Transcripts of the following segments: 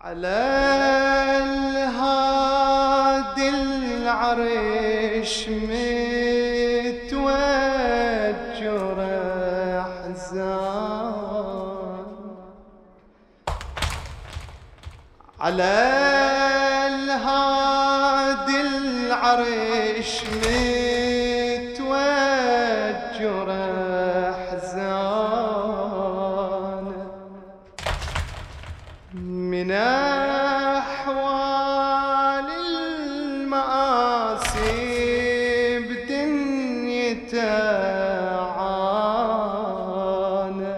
على الهادي العرش متوجر أحزان، على الهادي العرش متوجر أحزان، من أحوال المآسي بدنيته عانى،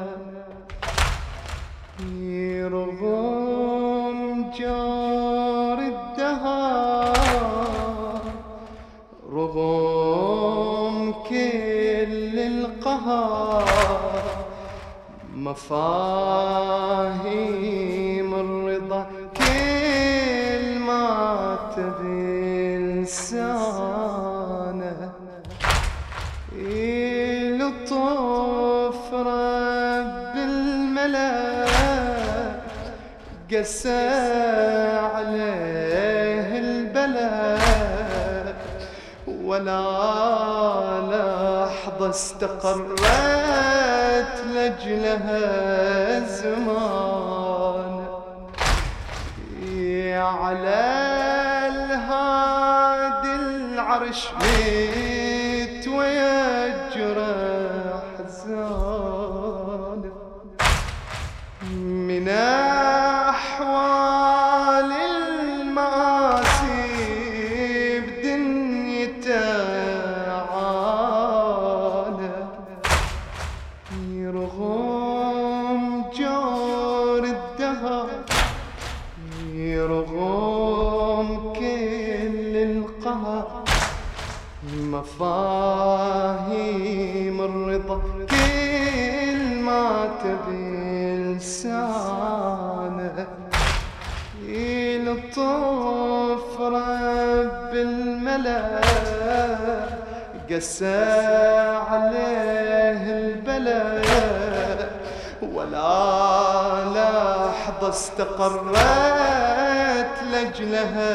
رغم جار الدهر، رغم كل القهر، مفاهيم الرضا كل ما بلسانه، لطف رب الملك قسى عليه البلاء، ولا لحظة استقرت لجلها زمان، على الهادي العرش متوجر أحزان، من أحوال المآسي بدنيته عانى، رغم جار الدهر، رغم كل القهر، مفاهيم الرضا كل ما بلسانه، لطف رب الملك قسى عليه البلاء، ولا لحظة استقرت لجلها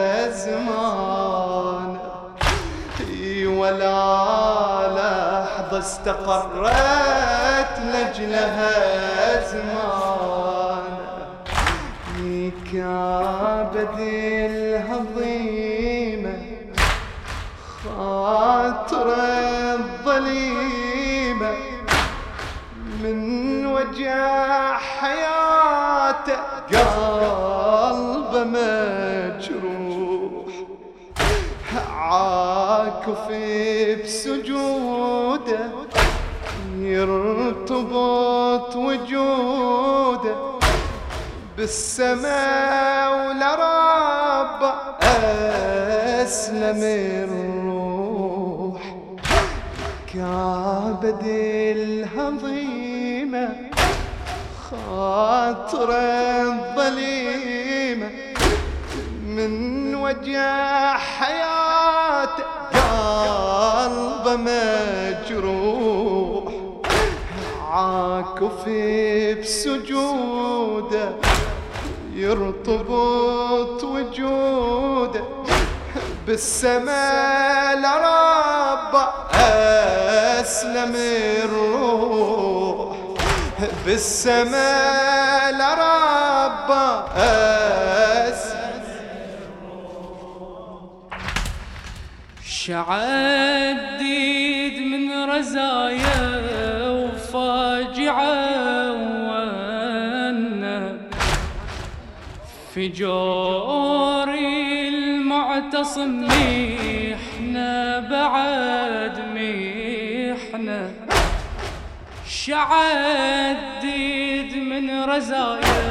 زمان، ولا لحظة استقرت لجلها زمان، كابد الهضيمة خاطر الظليمة، من وجع حياته قلبه مجروح، عاكف بسجوده يرتبط وجوده بالسماء، ولرب أسلم الروح، كابد الهضيمة خاطر الظليمة، من وجع حياته قلبه مجروح، عاكف بسجوده يرتبط وجوده بالسماء، لرب أسلم الروح، بالسماء لرب أسلم الروح، شعديد من رزايا وفاجعة في جوري المعتصم ميحنا بعد ميحنا، شعديد من رزايا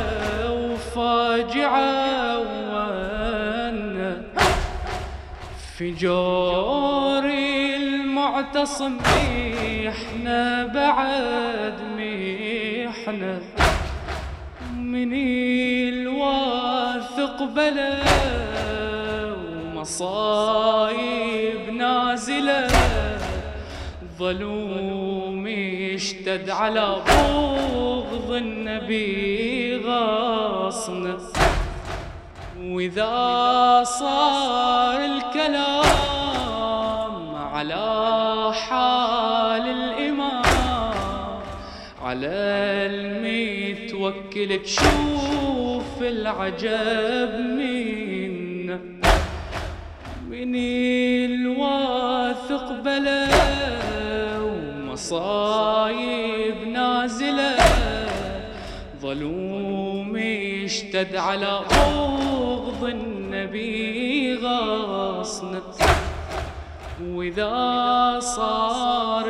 وفاجعة وانا، في جوري المعتصم ميحنا بعد ميحنا، من الواثق بلا ومصايب نازلة، ظلوم يشتد على بغض النبي غاصنا، وإذا صار الكلام على حال الإمام على المتوكل تشوف العجب من الواثق بلا ومصايب نازلة ظلوم يشتد على بغض النبي غاصنا. وإذا صار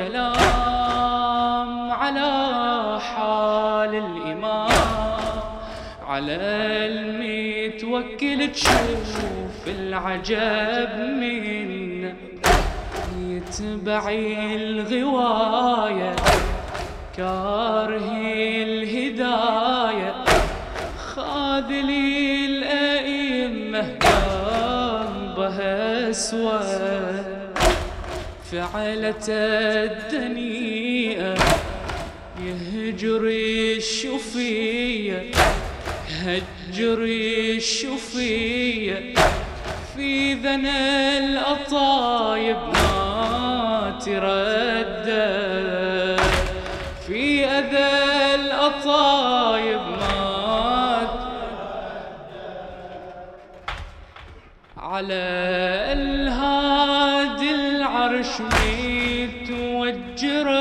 الكلام على حال الإمام على المتوكل تشوف العجب منه يتبع الغواية كاره الهداية خاذلي الأئمة قلبها أسود فعلة الدنيئة يهجر الشفية هجر الشفية في ذنى الأطايب ما تردد في أذى الأطايب ما على الهادي العرش متوجر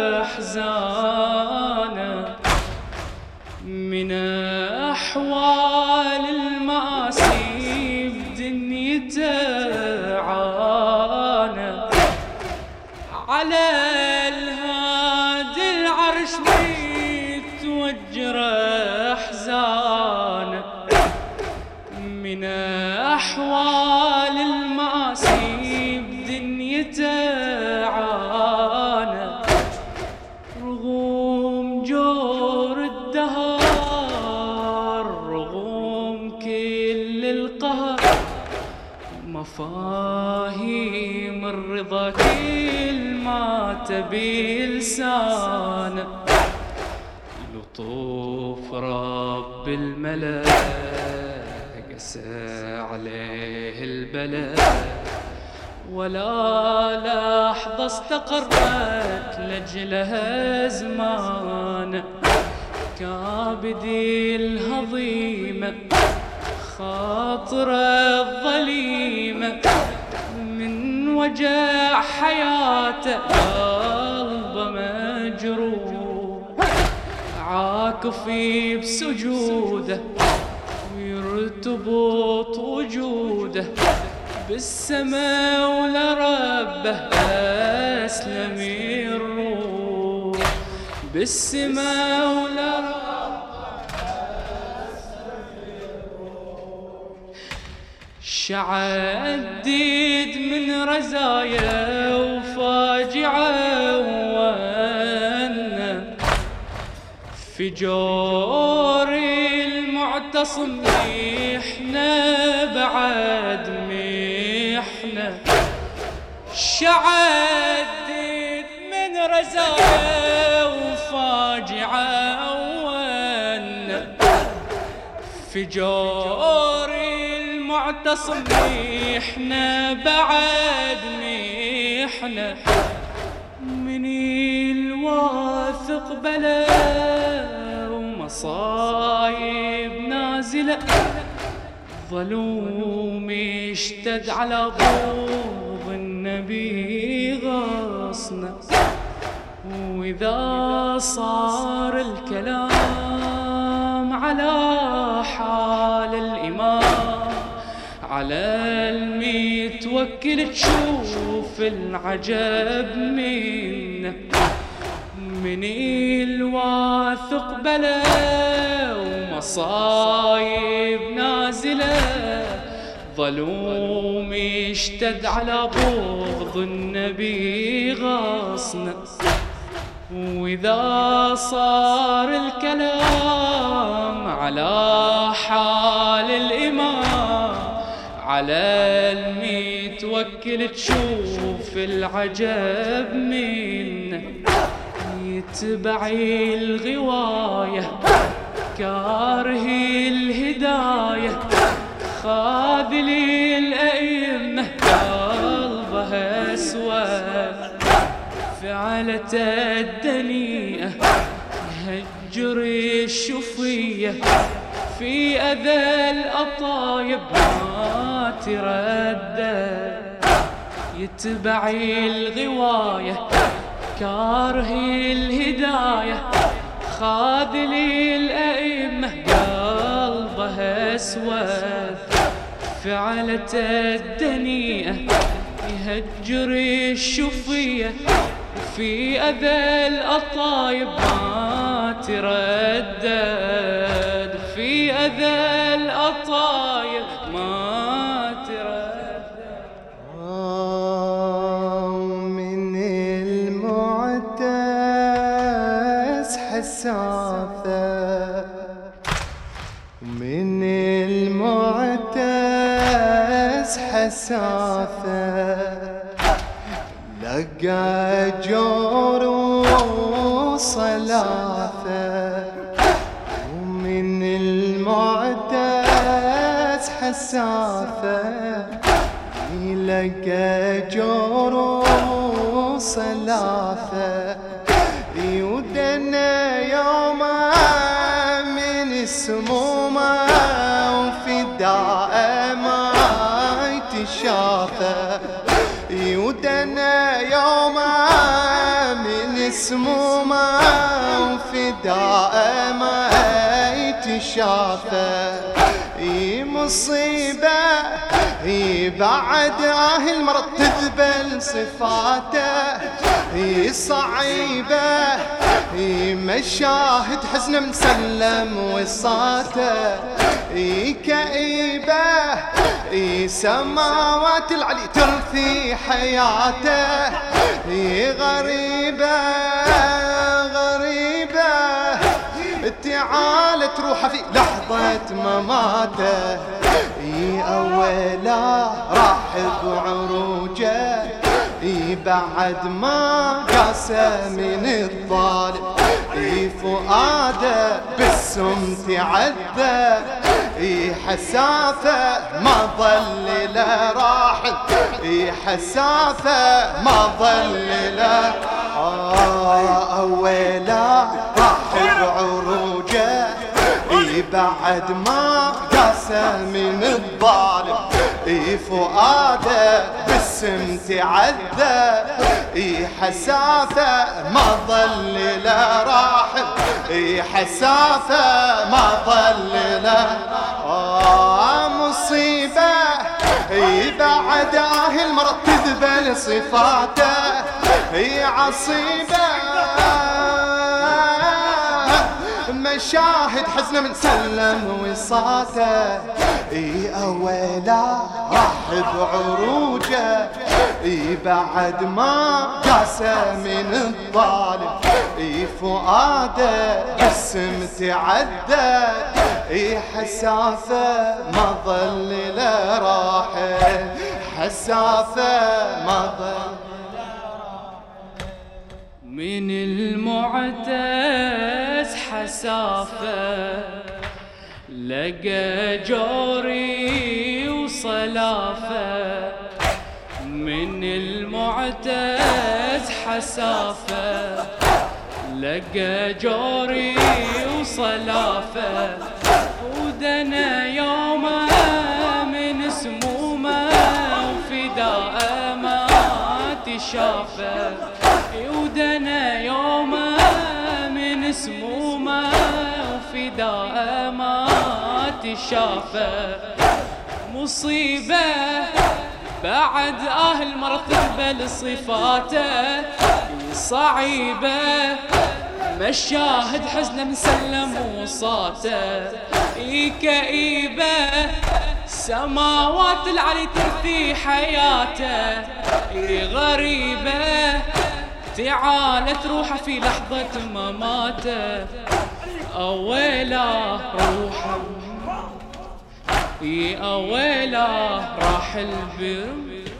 أحزانه من أحوال المآسي بدنيته عانى على الهادي العرش متوجر أحزانه من أحوال المآسي بدنيته عانى رغم جور الدهر رغم كل القهر مفاهيم الرضا كل ما تبي لسانه لطوف رب الملك قسى عليه البلاء ولا لحظة استقرت لجلها زمان كابد الهضيمة خاطر الظليمة من وجع حياته قلبه مجروح عاكف بسجوده ويرتبط وجوده بالسماء ولربه أسلم الروح بالسماء ولربه أسلم الروح شعدد من رزايا وفاجعة وأن في جور المعتصم احنا بعد محنة شعدد من رزايا وفاجعة وأن في جور المعتصم احنا بعد محنة من الواثق بلا ومصايب نازلة ظلوم اشتد على بغض النبي غاصنا. وإذا صار الكلام على حال الإمام على المتوكل تشوف العجب منه من الواثق بلا ومصايب نازلة ظلوم اشتد على بغض النبي غاصنا. وإذا صار الكلام على حال الإمام على المتوكل تشوف العجب منه يتبع الغواية كاره الهداية خاذلي الأئمة قلبها أسود فعلة الدنيئة هجري الشفية في أذى الأطايب ما تردد يتبعي الغواية كارهي الهداية خاذلي الأئمة قلبها أسود فعلة الدنيئة يهجري الشفية في أذى الأطايب ما تردد في أذى الأطايب ما تردد من المعتز حسافة من المعتز حسافة لقى جور وصلافة ومن المعتز حسافة لقى جور وصلافة يودنا يوما من السمومة وفي دائما يتشافى يودنا يوما من السمومة وفي دائما يتشافى مصيبة بعد المرض تذبل صفاته صعيبة مشاهد حزن مسلم وصاته كئيبة سماوات العلي ترثي حياته غريبة غريبة تعالت روحه في لحظة مماته أولا راح بعروجه بعد ما قاسى من الظالم فؤاده بالسم تعذب حسافة ما ظل له راحل حسافة ما ظل له أولا راح بعروجه بعد ما قاسى من الظالم فؤاده بالسم تعذب حسافة ما ظل له راحل حسافة ما ظل له مصيبة بعد المرض تذبل صفاته عصيبة مشاهد حزن من سلم وصاته أولا راح بعروجه بعد ما قاسى من الظالم فؤاده بالسم تعذب حسافة ما ظل له راحل حسافة ما ظل من المعتز حسافة لقى جوري وصلافة من المعتز حسافة لقى جوري وصلافة ودنا يوما من سمومه وفداء ما تشافه ودنا يوما من سمومه وفداء ما تشافه مصيبة بعد مرض تقبل صفاته صعيبة مشاهد حزن مسلم وصاته كئيبة سماوات العلي ترثي حياته غريبة تعالت روحه في لحظة مماته أويلا روحه أويلا راح البر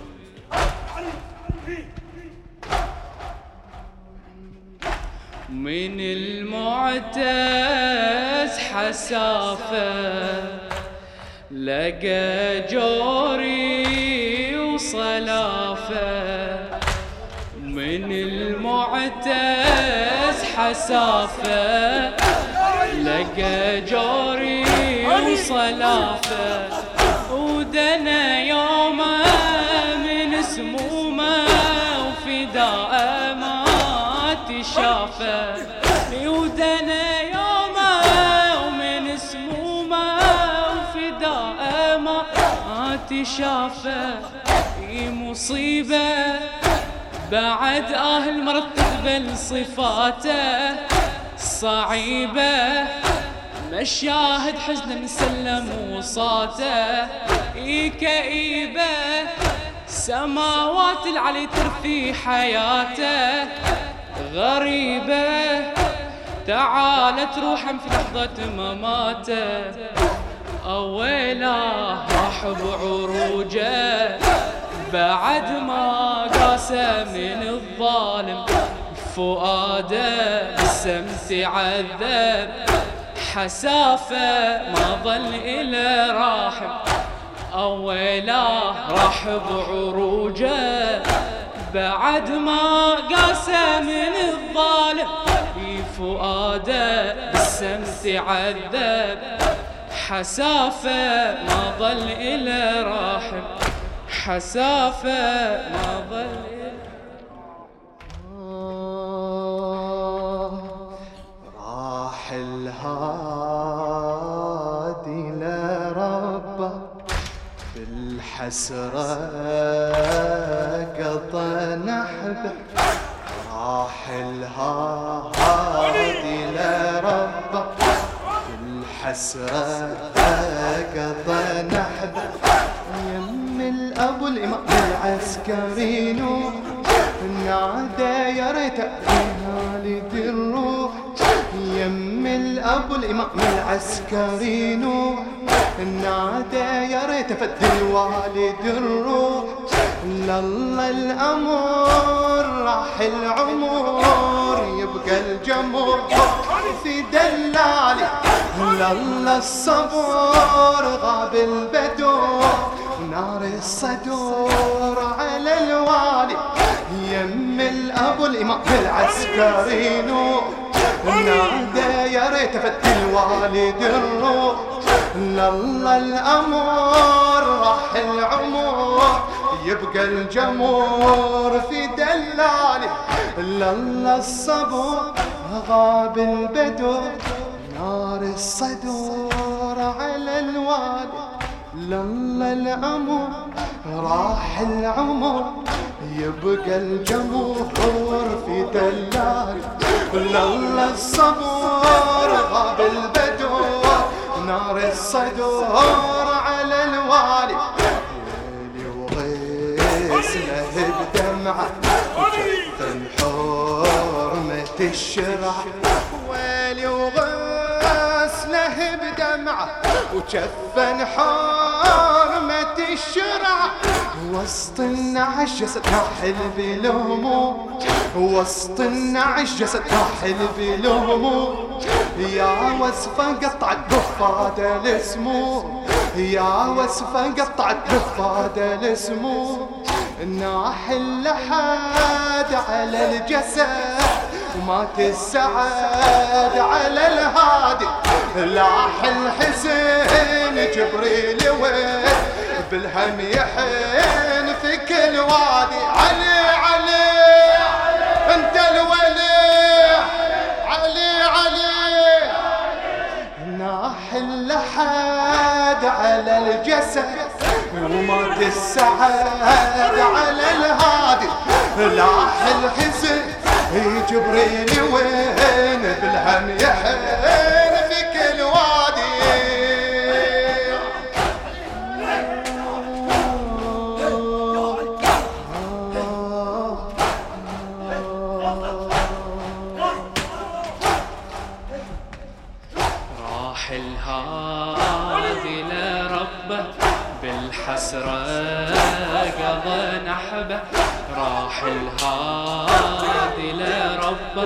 من المعتز حسافة لقى جوري وصلافه من المعتز حسافه، لقى جوري وصلافه ودنا يومه من سمومه وفداء ما تشافه، ودنا يومه ومن سمومه وفداء ما تشافه. مصيبه بعد المرض تقبل صفاته صعيبه، مشاهد حزنا سلم وصاته كئيبه، سماوات العلي ترثي حياته غريبه، تعالت روحا في لحظة مماته، أويله راح بعروجه بعد ما قاسى من الظالم، فؤاده بالسمس عذب، حسافه ما ظل إلى راحم، أويله راح بعروجه بعد ما قاسى من الظالم، فؤاده بالسمس عذب، حسافه ما ظل إلى راحم، حسافه ما ظل راح الهادي لربه بالحسرة قطع نحبه، راح الهادي لربه بالحسرة قطع نحبه، يم الأبو الإمام العسكري نور نادى يا ريت والد الروح، يم الأبو الإمام العسكري نور نادى يا ريت فد الوالد الروح، لله الأمر راح العمر يبقى الجمر في دلالي، لله الصبر غاب البدور نار الصدور على الوالي، يم الأبو الإمام العسكري نور نادى يا ريت فد الوالد الروح، لله الأمر راح العمر يبقى الجمور في دلالي، لله الصبر غاب البدور نار الصدور على الوالي، لله الأمر راح العمر يبقى الجمهور في دلال، لله الصبر غاب البدور نار الصدور على الوالي، ويلي وغسله بدمعه وجف حرمة الشرع، ويلي وغسله بدمعه وجفن حرمة الشرع، وسط النعش جسد ناحل بالهموم، وسط النعش جسد ناحل بالهموم، يا وصفة قطعت بفادة السموم، يا وصفة قطعت بفادة السموم، ناحل لحد على الجسد ومات السعد على الهادي، لاح الحسين جبريل وين بالهم يحن في كل وادي، علي علي انت الولي، علي علي ناح اللحد على الجسد ومات السعد على الهادي، لاح الحسين جبريل وين بالهم يحن في كل وادي، راح الهادي لربه بالحسرة قضى نحبه، راح الهادي لربه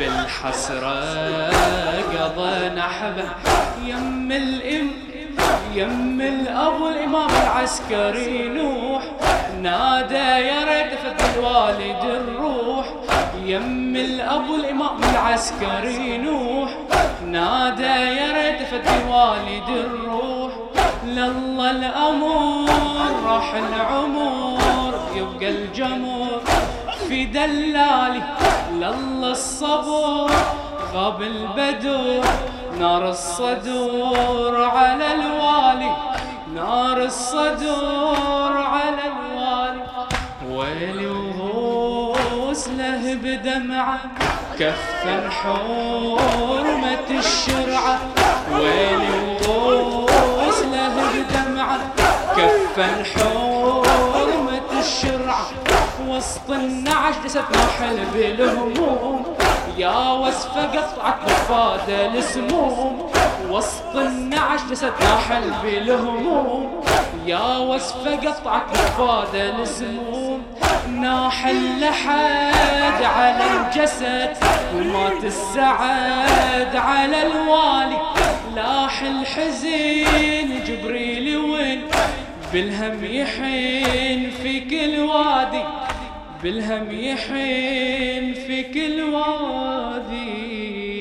بالحسرة قضى نحبه، يم الأبو الإمام العسكري نوح، نادى يا ريت فد الوالد الروح. يم الأبو الإمام العسكري نوح، نادى يا ريت فد الوالد الروح. لله الأمور راح العمر، يبقى الجمر في دلالي. لله الصبر غاب البدر، نار الصدور على الوالي، نار الصدور على الوالي. ويلي وغسله بدمعه، كفن حرمة الشرعة. ويلي وغسله بدمعه، كفن حرمة الشرعة. وسط النعش جسد ناحل بالهموم، يا وصفة قطعت مفادة السموم. وسط النعش جسد ناحل بالهموم، يا وصفة قطعت مفادة السموم. ناحل لحد على الجسد، ومات السعد على الوالي. لاح الحزين جبريل وين، بالهم يحين في كل وادي، بالهم يحين في كل وادي.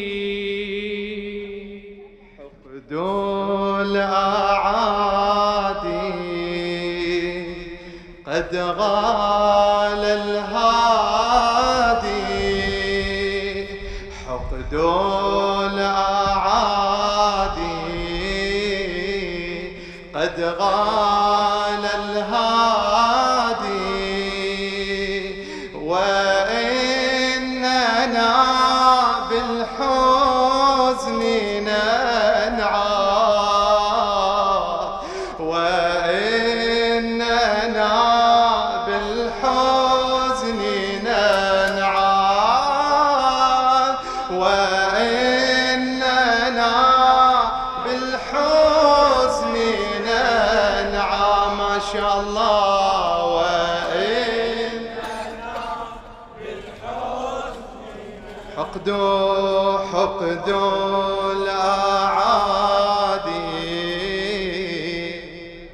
حقد الأعادي قد غال الهادي، حقد الأعادي قد غال الهادي. وإننا بالحزن ننعى، وإننا بالحزن ننعى، وإننا بالحزن ننعى. ما شاء الله. حقد الأعادي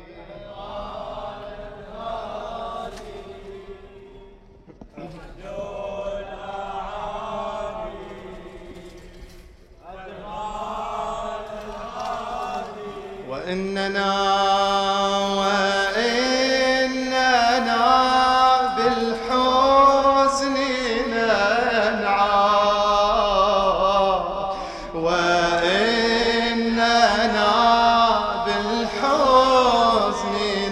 وإننا بالحزن ننعى، وإننا بالحزن